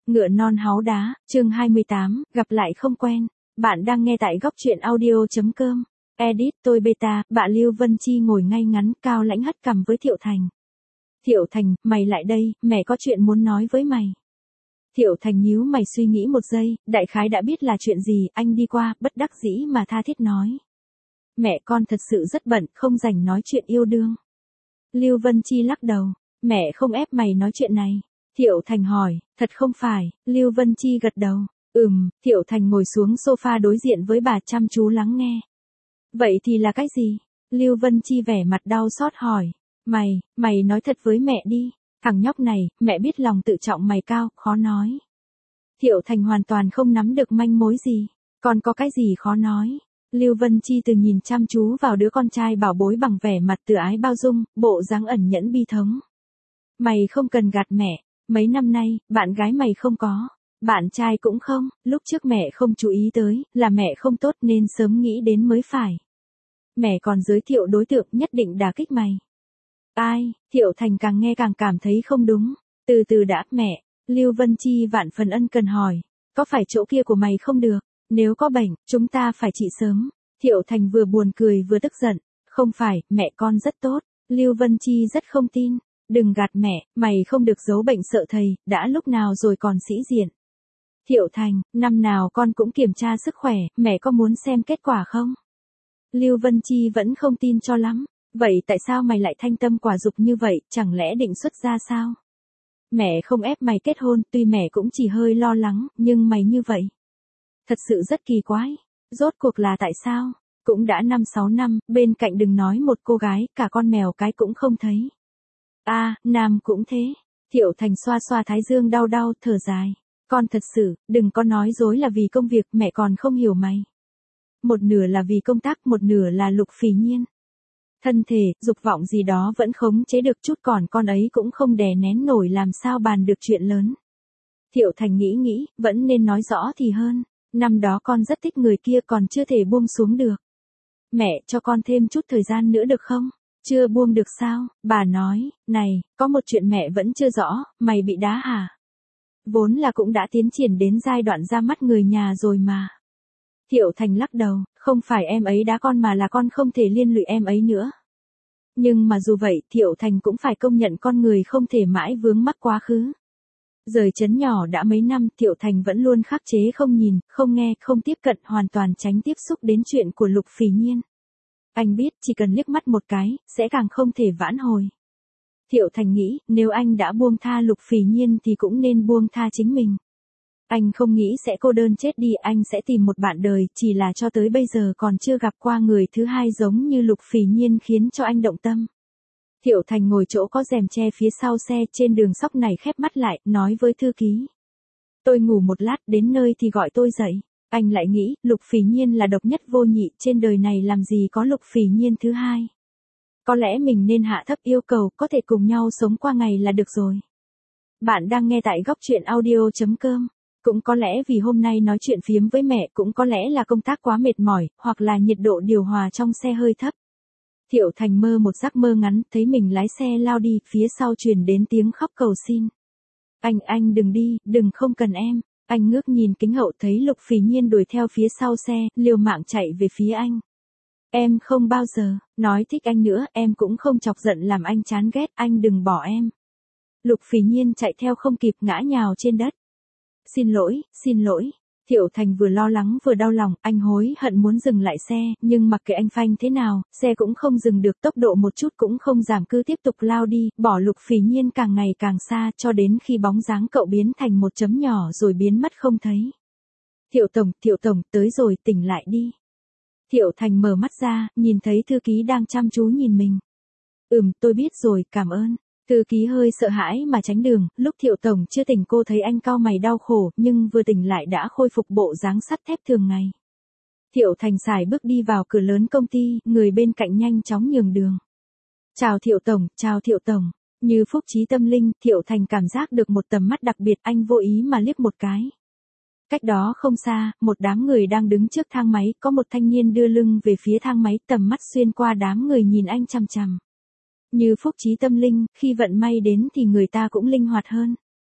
Ngựa non háu đá, chương 28, gặp lại không quen. Bạn đang nghe tại góc truyện audio.com. Edit, tôi beta, bạn Lưu Vân Chi ngồi ngay ngắn, cao lãnh hất cằm với Thiệu Thành. Thiệu Thành, mày lại đây, mẹ có chuyện muốn nói với mày. Thiệu Thành nhíu mày suy nghĩ một giây, đại khái đã biết là chuyện gì, anh đi qua, bất đắc dĩ mà tha thiết nói. Mẹ con thật sự rất bận, không rảnh nói chuyện yêu đương. Lưu Vân Chi lắc đầu, mẹ không ép mày nói chuyện này. Thiệu Thành hỏi, thật không phải, Lưu Vân Chi gật đầu, Thiệu Thành ngồi xuống sofa đối diện với bà chăm chú lắng nghe. Vậy thì là cái gì? Lưu Vân Chi vẻ mặt đau xót hỏi, mày nói thật với mẹ đi, thằng nhóc này, mẹ biết lòng tự trọng mày cao, khó nói. Thiệu Thành hoàn toàn không nắm được manh mối gì, còn có cái gì khó nói. Lưu Vân Chi từ nhìn chăm chú vào đứa con trai bảo bối bằng vẻ mặt từ ái bao dung, bộ dáng ẩn nhẫn bi thống. Mày không cần gạt mẹ, mấy năm nay, bạn gái mày không có, bạn trai cũng không, lúc trước mẹ không chú ý tới, là mẹ không tốt nên sớm nghĩ đến mới phải. Mẹ còn giới thiệu đối tượng nhất định đả kích mày. Ai, Thiệu Thành càng nghe càng cảm thấy không đúng, từ từ đã, mẹ, Lưu Vân Chi vạn phần ân cần hỏi, có phải chỗ kia của mày không được, nếu có bệnh, chúng ta phải trị sớm. Thiệu Thành vừa buồn cười vừa tức giận, không phải, mẹ con rất tốt, Lưu Vân Chi rất không tin. Đừng gạt mẹ, mày không được giấu bệnh sợ thầy, đã lúc nào rồi còn sĩ diện. Thiệu Thành, năm nào con cũng kiểm tra sức khỏe, mẹ có muốn xem kết quả không? Lưu Vân Chi vẫn không tin cho lắm, vậy tại sao mày lại thanh tâm quả dục như vậy, chẳng lẽ định xuất gia sao? Mẹ không ép mày kết hôn, tuy mẹ cũng chỉ hơi lo lắng, nhưng mày như vậy. Thật sự rất kỳ quái, rốt cuộc là tại sao? Cũng đã 5-6 năm, bên cạnh đừng nói một cô gái, cả con mèo cái cũng không thấy. Nam cũng thế. Thiệu Thành xoa xoa thái dương đau đau, thở dài. Con thật sự, đừng có nói dối là vì công việc, mẹ còn không hiểu mày. Một nửa là vì công tác, một nửa là Lục Phỉ Nhiên. Thân thể, dục vọng gì đó vẫn khống chế được chút, còn con ấy cũng không đè nén nổi, làm sao bàn được chuyện lớn. Thiệu Thành nghĩ, vẫn nên nói rõ thì hơn. Năm đó con rất thích người kia còn chưa thể buông xuống được. Mẹ cho con thêm chút thời gian nữa được không? Chưa buông được sao? Bà nói, này, có một chuyện mẹ vẫn chưa rõ, mày bị đá hả? Vốn là cũng đã tiến triển đến giai đoạn ra mắt người nhà rồi mà. Thiệu Thành lắc đầu, không phải em ấy đá con mà là con không thể liên lụy em ấy nữa. Nhưng mà dù vậy, Thiệu Thành cũng phải công nhận con người không thể mãi vướng mắc quá khứ. Rời trấn nhỏ đã mấy năm, Thiệu Thành vẫn luôn khắc chế không nhìn, không nghe, không tiếp cận, hoàn toàn tránh tiếp xúc đến chuyện của Lục Phỉ Nhiên. Anh biết, chỉ cần liếc mắt một cái, sẽ càng không thể vãn hồi. Thiệu Thành nghĩ, nếu anh đã buông tha Lục Phỉ Nhiên thì cũng nên buông tha chính mình. Anh không nghĩ sẽ cô đơn chết đi, anh sẽ tìm một bạn đời, chỉ là cho tới bây giờ còn chưa gặp qua người thứ hai giống như Lục Phỉ Nhiên khiến cho anh động tâm. Thiệu Thành ngồi chỗ có rèm che phía sau xe, trên đường sóc này khép mắt lại, nói với thư ký. Tôi ngủ một lát, đến nơi thì gọi tôi dậy. Anh lại nghĩ, Lục Phỉ Nhiên là độc nhất vô nhị, trên đời này làm gì có Lục Phỉ Nhiên thứ hai. Có lẽ mình nên hạ thấp yêu cầu, có thể cùng nhau sống qua ngày là được rồi. Bạn đang nghe tại góc truyện audio.com. Cũng có lẽ vì hôm nay nói chuyện phiếm với mẹ, cũng có lẽ là công tác quá mệt mỏi, hoặc là nhiệt độ điều hòa trong xe hơi thấp. Thiệu Thành mơ một giấc mơ ngắn, thấy mình lái xe lao đi, phía sau truyền đến tiếng khóc cầu xin. Anh đừng đi, đừng, không cần em. Anh ngước nhìn kính hậu thấy Lục Phỉ Nhiên đuổi theo phía sau xe, liều mạng chạy về phía anh. Em không bao giờ nói thích anh nữa, em cũng không chọc giận làm anh chán ghét, anh đừng bỏ em. Lục Phỉ Nhiên chạy theo không kịp, ngã nhào trên đất. Xin lỗi. Thiệu Thành vừa lo lắng vừa đau lòng, anh hối hận muốn dừng lại xe, nhưng mặc kệ anh phanh thế nào, xe cũng không dừng được, tốc độ một chút cũng không giảm, cứ tiếp tục lao đi, bỏ Lục Phỉ Nhiên càng ngày càng xa, cho đến khi bóng dáng cậu biến thành một chấm nhỏ rồi biến mất không thấy. Thiệu Tổng, tới rồi, tỉnh lại đi. Thiệu Thành mở mắt ra, nhìn thấy thư ký đang chăm chú nhìn mình. Tôi biết rồi, cảm ơn. Thư ký hơi sợ hãi mà tránh đường, lúc Thiệu Tổng chưa tỉnh cô thấy anh cau mày đau khổ, nhưng vừa tỉnh lại đã khôi phục bộ dáng sắt thép thường ngày. Thiệu Thành sải bước đi vào cửa lớn công ty, người bên cạnh nhanh chóng nhường đường. Chào Thiệu Tổng. Như phúc trí tâm linh, Thiệu Thành cảm giác được một tầm mắt đặc biệt, anh vô ý mà liếc một cái. Cách đó không xa, một đám người đang đứng trước thang máy, có một thanh niên đưa lưng về phía thang máy, tầm mắt xuyên qua đám người nhìn anh chằm chằm. Như phúc trí tâm linh, khi vận may đến thì người ta cũng linh hoạt hơn.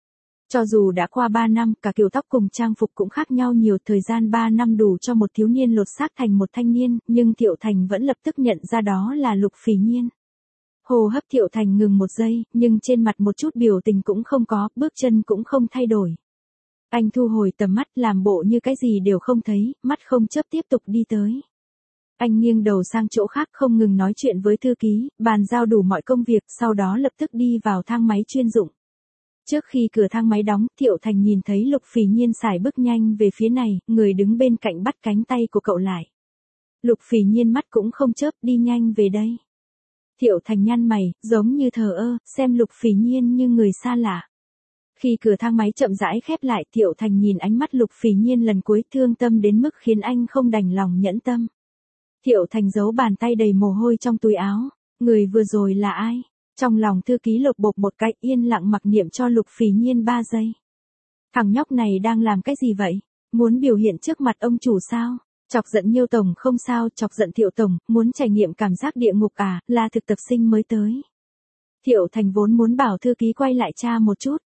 Cho dù đã qua 3 năm, cả kiểu tóc cùng trang phục cũng khác nhau nhiều, thời gian 3 năm đủ cho một thiếu niên lột xác thành một thanh niên, nhưng Thiệu Thành vẫn lập tức nhận ra đó là Lục Phỉ Nhiên. Hô hấp Thiệu Thành ngừng một giây, nhưng trên mặt một chút biểu tình cũng không có, bước chân cũng không thay đổi. Anh thu hồi tầm mắt, làm bộ như cái gì đều không thấy, mắt không chớp tiếp tục đi tới. Anh nghiêng đầu sang chỗ khác, không ngừng nói chuyện với thư ký, bàn giao đủ mọi công việc, sau đó lập tức đi vào thang máy chuyên dụng. Trước khi cửa thang máy đóng, Thiệu Thành nhìn thấy Lục Phỉ Nhiên sải bước nhanh về phía này, người đứng bên cạnh bắt cánh tay của cậu lại. Lục Phỉ Nhiên mắt cũng không chớp, đi nhanh về đây. Thiệu Thành nhăn mày, giống như thờ ơ, xem Lục Phỉ Nhiên như người xa lạ. Khi cửa thang máy chậm rãi khép lại, Thiệu Thành nhìn ánh mắt Lục Phỉ Nhiên lần cuối, thương tâm đến mức khiến anh không đành lòng nhẫn tâm. Thiệu Thành giấu bàn tay đầy mồ hôi trong túi áo. Người vừa rồi là ai? Trong lòng thư ký lột bột một cái, yên lặng mặc niệm cho Lục Phỉ Nhiên 3 giây. Thằng nhóc này đang làm cái gì vậy? Muốn biểu hiện trước mặt ông chủ sao? Chọc giận Nhiêu tổng không sao, chọc giận Thiệu tổng, muốn trải nghiệm cảm giác địa ngục à, là thực tập sinh mới tới. Thiệu Thành vốn muốn bảo thư ký quay lại tra một chút.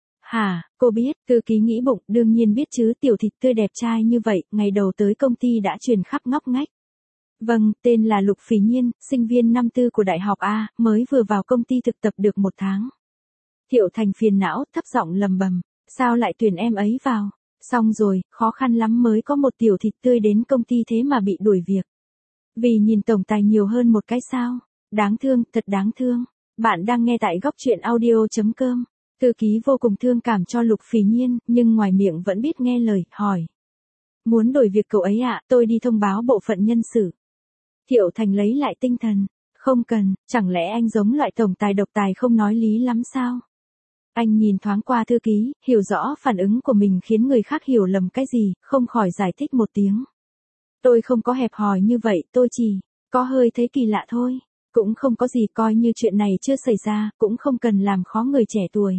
Hả, cô biết, thư ký nghĩ bụng, đương nhiên biết chứ, tiểu thịt tươi đẹp trai như vậy, ngày đầu tới công ty đã truyền khắp ngóc ngách. Vâng, tên là Lục Phỉ Nhiên, sinh viên năm tư của đại học A, mới vừa vào công ty thực tập được 1 tháng. Thiệu Thành phiền não, thấp giọng lầm bầm, sao lại tuyển em ấy vào? Xong rồi, khó khăn lắm mới có một tiểu thịt tươi đến công ty thế mà bị đuổi việc. Vì nhìn tổng tài nhiều hơn một cái sao? Đáng thương, thật đáng thương. Bạn đang nghe tại góc truyện audio.com. Thư ký vô cùng thương cảm cho Lục Phỉ Nhiên, nhưng ngoài miệng vẫn biết nghe lời, hỏi. Muốn đổi việc cậu ấy ạ, tôi đi thông báo bộ phận nhân sự. Thiệu Thành lấy lại tinh thần. Không cần, chẳng lẽ anh giống loại tổng tài độc tài không nói lý lắm sao? Anh nhìn thoáng qua thư ký, hiểu rõ phản ứng của mình khiến người khác hiểu lầm cái gì, không khỏi giải thích một tiếng. Tôi không có hẹp hòi như vậy, tôi chỉ có hơi thấy kỳ lạ thôi. Cũng không có gì, coi như chuyện này chưa xảy ra, cũng không cần làm khó người trẻ tuổi.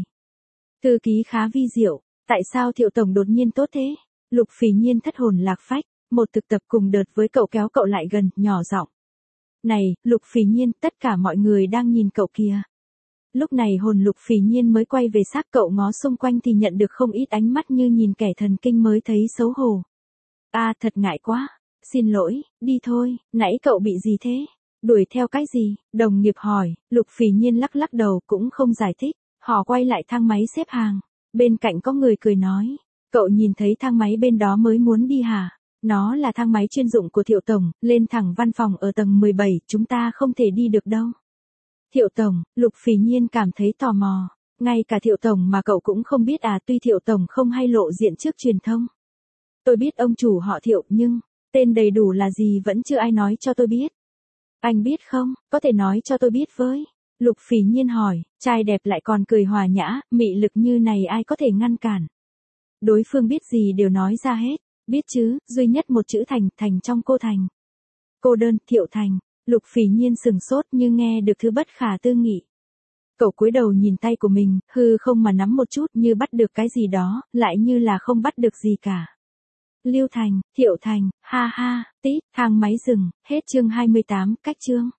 Thư ký khá vi diệu, tại sao Thiệu tổng đột nhiên tốt thế? Lục Phỉ Nhiên thất hồn lạc phách, một thực tập cùng đợt với cậu kéo cậu lại gần, nhỏ giọng. Này, Lục Phỉ Nhiên, tất cả mọi người đang nhìn cậu kìa. Lúc này hồn Lục Phỉ Nhiên mới quay về xác, cậu ngó xung quanh thì nhận được không ít ánh mắt như nhìn kẻ thần kinh mới thấy xấu hổ. Thật ngại quá. Xin lỗi, đi thôi, nãy cậu bị gì thế? Đuổi theo cái gì? Đồng nghiệp hỏi, Lục Phỉ Nhiên lắc lắc đầu cũng không giải thích. Họ quay lại thang máy xếp hàng. Bên cạnh có người cười nói, cậu nhìn thấy thang máy bên đó mới muốn đi hả? Nó là thang máy chuyên dụng của Thiệu tổng, lên thẳng văn phòng ở tầng 17, chúng ta không thể đi được đâu. Thiệu tổng, Lục Phỉ Nhiên cảm thấy tò mò. Ngay cả Thiệu tổng mà cậu cũng không biết à? Tuy Thiệu tổng không hay lộ diện trước truyền thông. Tôi biết ông chủ họ Thiệu, nhưng tên đầy đủ là gì vẫn chưa ai nói cho tôi biết. Anh biết không, có thể nói cho tôi biết với. Lục Phỉ Nhiên hỏi, trai đẹp lại còn cười hòa nhã, mị lực như này ai có thể ngăn cản. Đối phương biết gì đều nói ra hết, biết chứ, duy nhất một chữ Thành, Thành trong cô Thành. Cô đơn, Thiệu Thành. Lục Phỉ Nhiên sừng sốt như nghe được thứ bất khả tư nghị. Cậu cúi đầu nhìn tay của mình, hư không mà nắm một chút như bắt được cái gì đó, lại như là không bắt được gì cả. Lưu Thành, Thiệu Thành, ha ha, tít, thang máy dừng, hết chương 28, cách chương.